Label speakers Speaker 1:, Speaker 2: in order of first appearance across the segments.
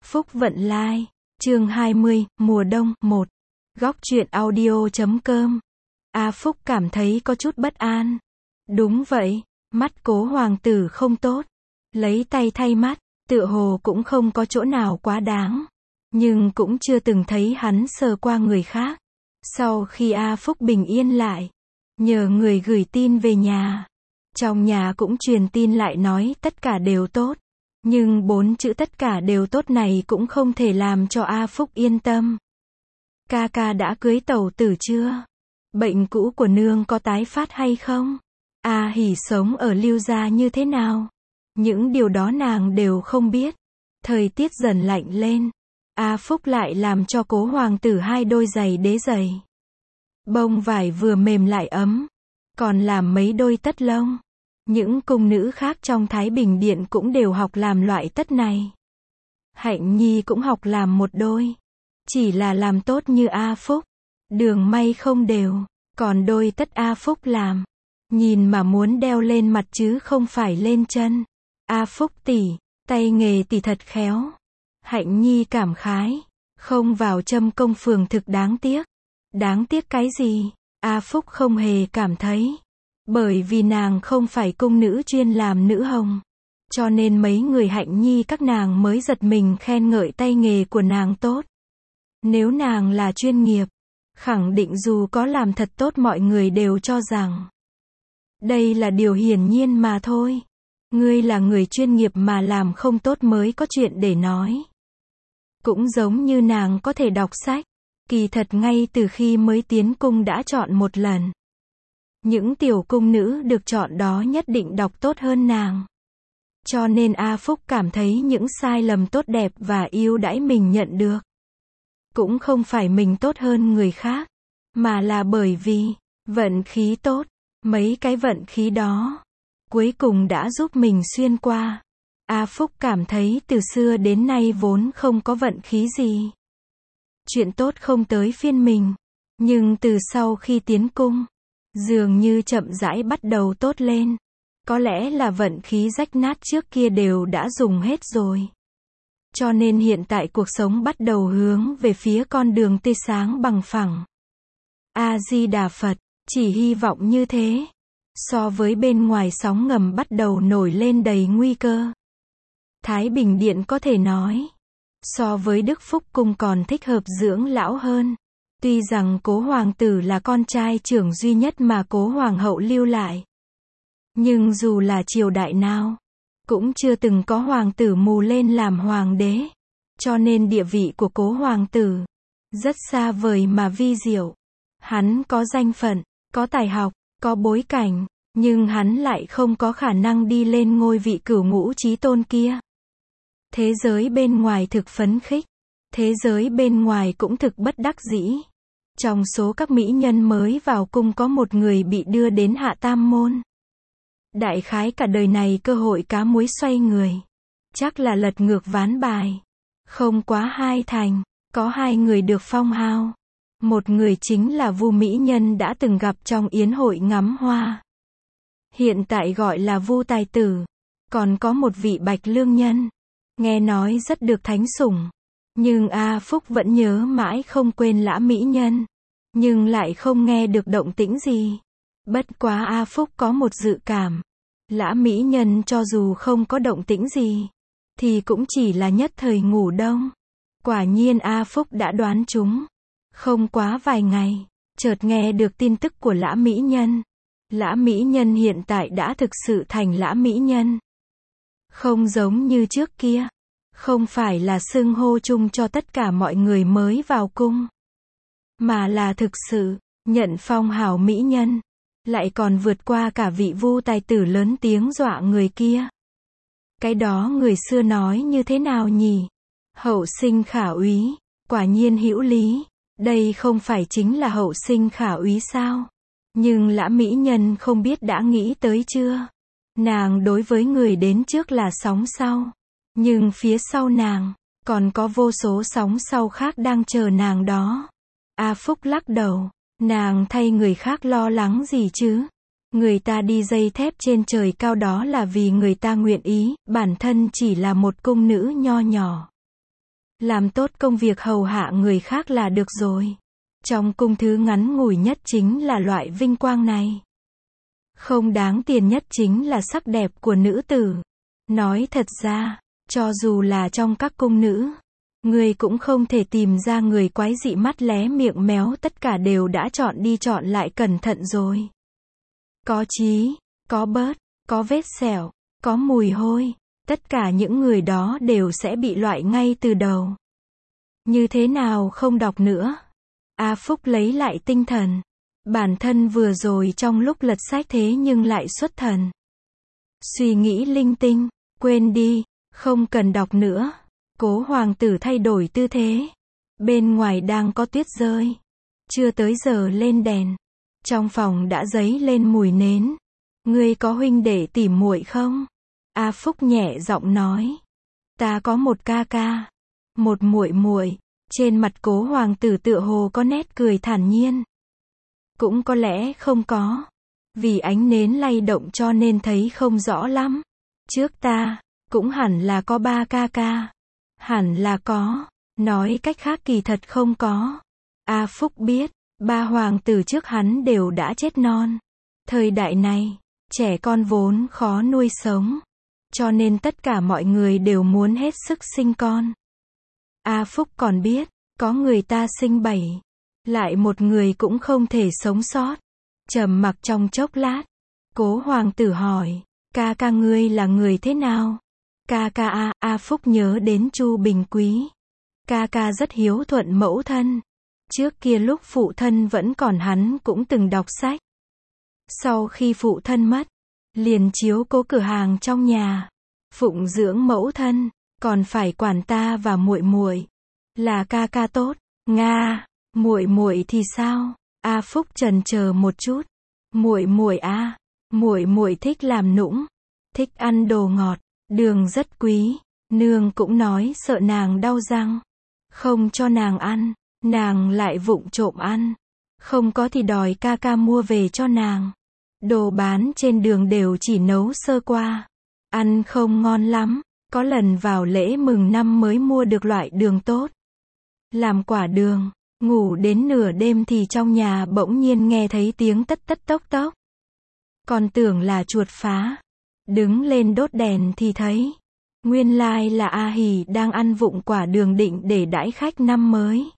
Speaker 1: Phúc Vận Lai, chương 20, mùa đông, 1. Góc truyện audio.com. Phúc cảm thấy có chút bất an. Đúng vậy, mắt cố hoàng tử không tốt. Lấy tay thay mắt, tựa hồ cũng không có chỗ nào quá đáng. Nhưng cũng chưa từng thấy hắn sờ qua người khác. Sau khi Phúc bình yên lại, nhờ người gửi tin về nhà. Trong nhà cũng truyền tin lại nói tất cả đều tốt. Nhưng 4 chữ tất cả đều tốt này cũng không thể làm cho Phúc yên tâm. Ca ca đã cưới tẩu tử chưa? Bệnh cũ của nương có tái phát hay không? Hỉ sống ở Lưu gia như thế nào? Những điều đó nàng đều không biết. Thời tiết dần lạnh lên. Phúc lại làm cho cố hoàng tử 2 đôi giày đế giày. Bông vải vừa mềm lại ấm. Còn làm mấy đôi tất lông. Những cung nữ khác trong Thái Bình Điện cũng đều học làm loại tất này. Hạnh Nhi cũng học làm một đôi. Chỉ là làm tốt như Phúc. Đường may không đều. Còn đôi tất Phúc làm. Nhìn mà muốn đeo lên mặt chứ không phải lên chân. Phúc tỷ, tay nghề tỷ thật khéo. Hạnh Nhi cảm khái. Không vào Trâm Công Phường thực đáng tiếc. Đáng tiếc cái gì? Phúc không hề cảm thấy. Bởi vì nàng không phải cung nữ chuyên làm nữ hồng. Cho nên mấy người Hạnh Nhi các nàng mới giật mình khen ngợi tay nghề của nàng tốt. Nếu nàng là chuyên nghiệp, khẳng định dù có làm thật tốt mọi người đều cho rằng đây là điều hiển nhiên mà thôi. Ngươi là người chuyên nghiệp mà làm không tốt mới có chuyện để nói. Cũng giống như nàng có thể đọc sách. Kỳ thật ngay từ khi mới tiến cung đã chọn một lần. Những tiểu cung nữ được chọn đó nhất định đọc tốt hơn nàng. Cho nên Phúc cảm thấy những sai lầm tốt đẹp và ưu đãi mình nhận được. Cũng không phải mình tốt hơn người khác. Mà là bởi vì vận khí tốt. Mấy cái vận khí đó cuối cùng đã giúp mình xuyên qua. Phúc cảm thấy từ xưa đến nay vốn không có vận khí gì. Chuyện tốt không tới phiên mình. Nhưng từ sau khi tiến cung, dường như chậm rãi bắt đầu tốt lên. Có lẽ là vận khí rách nát trước kia đều đã dùng hết rồi. Cho nên hiện tại cuộc sống bắt đầu hướng về phía con đường tươi sáng bằng phẳng. A Di Đà Phật, chỉ hy vọng như thế. So với bên ngoài sóng ngầm bắt đầu nổi lên đầy nguy cơ. Thái Bình Điện có thể nói, so với Đức Phúc Cung còn thích hợp dưỡng lão hơn. Tuy rằng cố hoàng tử là con trai trưởng duy nhất mà cố hoàng hậu lưu lại. Nhưng dù là triều đại nào, cũng chưa từng có hoàng tử mù lên làm hoàng đế. Cho nên địa vị của cố hoàng tử rất xa vời mà vi diệu. Hắn có danh phận, có tài học, có bối cảnh, nhưng hắn lại không có khả năng đi lên ngôi vị cửu ngũ chí tôn kia. Thế giới bên ngoài thực phấn khích. Thế giới bên ngoài cũng thực bất đắc dĩ. Trong số các mỹ nhân mới vào cung có một người bị đưa đến Hạ Tam Môn. Đại khái cả đời này cơ hội cá muối xoay người. Chắc là lật ngược ván bài. Không quá 2 thành, có 2 người được phong hào. Một người chính là Vu mỹ nhân đã từng gặp trong yến hội ngắm hoa. Hiện tại gọi là Vu tài tử. Còn có một vị Bạch Lương nhân. Nghe nói rất được thánh sủng. Nhưng Phúc vẫn nhớ mãi không quên Lã mỹ nhân. Nhưng lại không nghe được động tĩnh gì. Bất quá Phúc có một dự cảm. Lã mỹ nhân cho dù không có động tĩnh gì, thì cũng chỉ là nhất thời ngủ đông. Quả nhiên Phúc đã đoán trúng. Không quá vài ngày, chợt nghe được tin tức của Lã mỹ nhân. Lã mỹ nhân hiện tại đã thực sự thành Lã mỹ nhân. Không giống như trước kia. Không phải là xưng hô chung cho tất cả mọi người mới vào cung. Mà là thực sự, nhận phong hào mỹ nhân. Lại còn vượt qua cả vị Vu tài tử lớn tiếng dọa người kia. Cái đó người xưa nói như thế nào nhỉ? Hậu sinh khả úy, quả nhiên hữu lý. Đây không phải chính là hậu sinh khả úy sao? Nhưng Lã mỹ nhân không biết đã nghĩ tới chưa? Nàng đối với người đến trước là sóng sau. Nhưng phía sau nàng, còn có vô số sóng sau khác đang chờ nàng đó. Phúc lắc đầu. Nàng thay người khác lo lắng gì chứ? Người ta đi dây thép trên trời cao đó là vì người ta nguyện ý, bản thân chỉ là một cung nữ nho nhỏ. Làm tốt công việc hầu hạ người khác là được rồi. Trong cung thứ ngắn ngủi nhất chính là loại vinh quang này. Không đáng tiền nhất chính là sắc đẹp của nữ tử. Nói thật ra, cho dù là trong các cung nữ, người cũng không thể tìm ra người quái dị mắt lé miệng méo, tất cả đều đã chọn đi chọn lại cẩn thận rồi. Có chí, có bớt, có vết sẹo, có mùi hôi, tất cả những người đó đều sẽ bị loại ngay từ đầu. Như thế nào không đọc nữa? A Phúc lấy lại tinh thần. Bản thân vừa rồi trong lúc lật sách thế nhưng lại xuất thần. Suy nghĩ linh tinh, quên đi, không cần đọc nữa. Cố hoàng tử thay đổi tư thế. Bên ngoài đang có tuyết rơi. Chưa tới giờ lên đèn. Trong phòng đã dấy lên mùi nến. Ngươi có huynh đệ tỉ muội không? A Phúc nhẹ giọng nói. Ta có một ca ca, một muội muội. Trên mặt Cố hoàng tử tựa hồ có nét cười thản nhiên. Cũng có lẽ không có. Vì ánh nến lay động cho nên thấy không rõ lắm. Trước ta, cũng hẳn là có 3 ca ca. Hẳn là có. Nói cách khác kỳ thật không có. A Phúc biết, 3 hoàng tử trước hắn đều đã chết non. Thời đại này, trẻ con vốn khó nuôi sống. Cho nên tất cả mọi người đều muốn hết sức sinh con. A Phúc còn biết, có người ta sinh 7. Lại một người cũng không thể sống sót. Trầm mặc trong chốc lát. Cố hoàng tử hỏi, ca ca ngươi là người thế nào? Ca ca A Phúc nhớ đến Chu Bình Quý. Ca ca rất hiếu thuận mẫu thân. Trước kia lúc phụ thân vẫn còn hắn cũng từng đọc sách. Sau khi phụ thân mất, liền chiếu cố cửa hàng trong nhà, phụng dưỡng mẫu thân, còn phải quản ta và muội muội. Là ca ca tốt. Nga, muội muội thì sao? A Phúc chần chờ một chút. Muội muội a, muội muội thích làm nũng, thích ăn đồ ngọt, đường rất quý, nương cũng nói sợ nàng đau răng, không cho nàng ăn, nàng lại vụng trộm ăn, không có thì đòi ca ca mua về cho nàng. Đồ bán trên đường đều chỉ nấu sơ qua, ăn không ngon lắm, có lần vào lễ mừng năm mới mua được loại đường tốt. Làm quả đường, ngủ đến nửa đêm thì trong nhà bỗng nhiên nghe thấy tiếng tất tất tốc tốc. Còn tưởng là chuột phá. Đứng lên đốt đèn thì thấy, nguyên lai là A Hỷ đang ăn vụng quả đường định để đãi khách năm mới.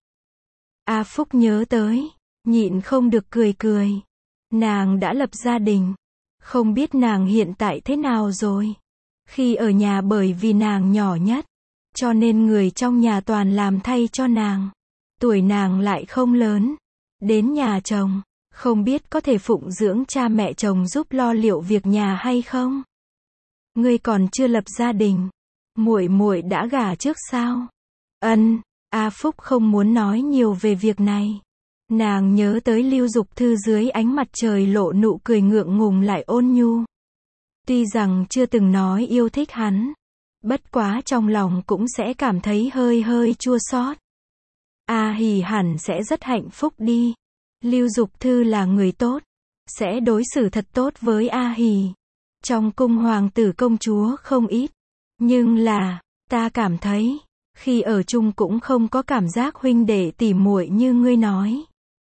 Speaker 1: A Phúc nhớ tới, nhịn không được cười cười. Nàng đã lập gia đình. Không biết nàng hiện tại thế nào rồi. Khi ở nhà bởi vì nàng nhỏ nhất, cho nên người trong nhà toàn làm thay cho nàng. Tuổi nàng lại không lớn. Đến nhà chồng, không biết có thể phụng dưỡng cha mẹ chồng giúp lo liệu việc nhà hay không? Ngươi còn chưa lập gia đình, muội muội đã gả trước sao? Ân, A Phúc không muốn nói nhiều về việc này. Nàng nhớ tới Lưu Dục Thư dưới ánh mặt trời lộ nụ cười ngượng ngùng lại ôn nhu. Tuy rằng chưa từng nói yêu thích hắn, bất quá trong lòng cũng sẽ cảm thấy hơi hơi chua xót. A Hỷ hẳn sẽ rất hạnh phúc đi. Lưu Dục Thư là người tốt, sẽ đối xử thật tốt với A Hỷ. Trong cung hoàng tử công chúa không ít, nhưng là, ta cảm thấy, khi ở chung cũng không có cảm giác huynh đệ tỉ muội như ngươi nói.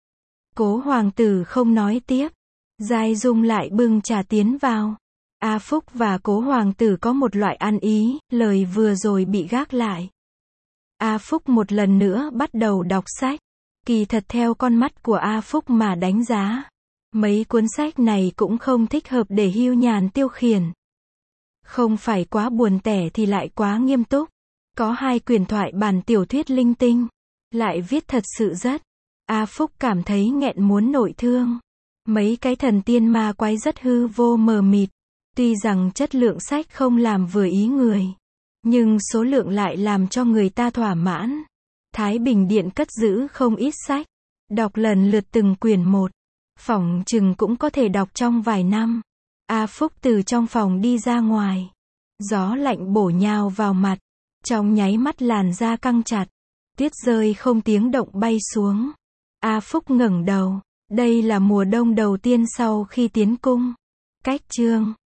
Speaker 1: Cố hoàng tử không nói tiếp. Giai Dung lại bưng trà tiến vào. A Phúc và Cố hoàng tử có một loại ăn ý, lời vừa rồi bị gác lại. A Phúc một lần nữa bắt đầu đọc sách. Kỳ thật theo con mắt của A Phúc mà đánh giá, mấy cuốn sách này cũng không thích hợp để hưu nhàn tiêu khiển. Không phải quá buồn tẻ thì lại quá nghiêm túc. Có 2 quyển thoại bản tiểu thuyết linh tinh, lại viết thật sự rất. A Phúc cảm thấy nghẹn muốn nội thương. Mấy cái thần tiên ma quái rất hư vô mờ mịt. Tuy rằng chất lượng sách không làm vừa ý người, nhưng số lượng lại làm cho người ta thỏa mãn. Thái Bình Điện cất giữ không ít sách. Đọc lần lượt từng quyển một. Phỏng chừng cũng có thể đọc trong vài năm. A Phúc từ trong phòng đi ra ngoài. Gió lạnh bổ nhào vào mặt. Trong nháy mắt làn da căng chặt. Tuyết rơi không tiếng động bay xuống. A Phúc ngẩng đầu. Đây là mùa đông đầu tiên sau khi tiến cung. Cách chương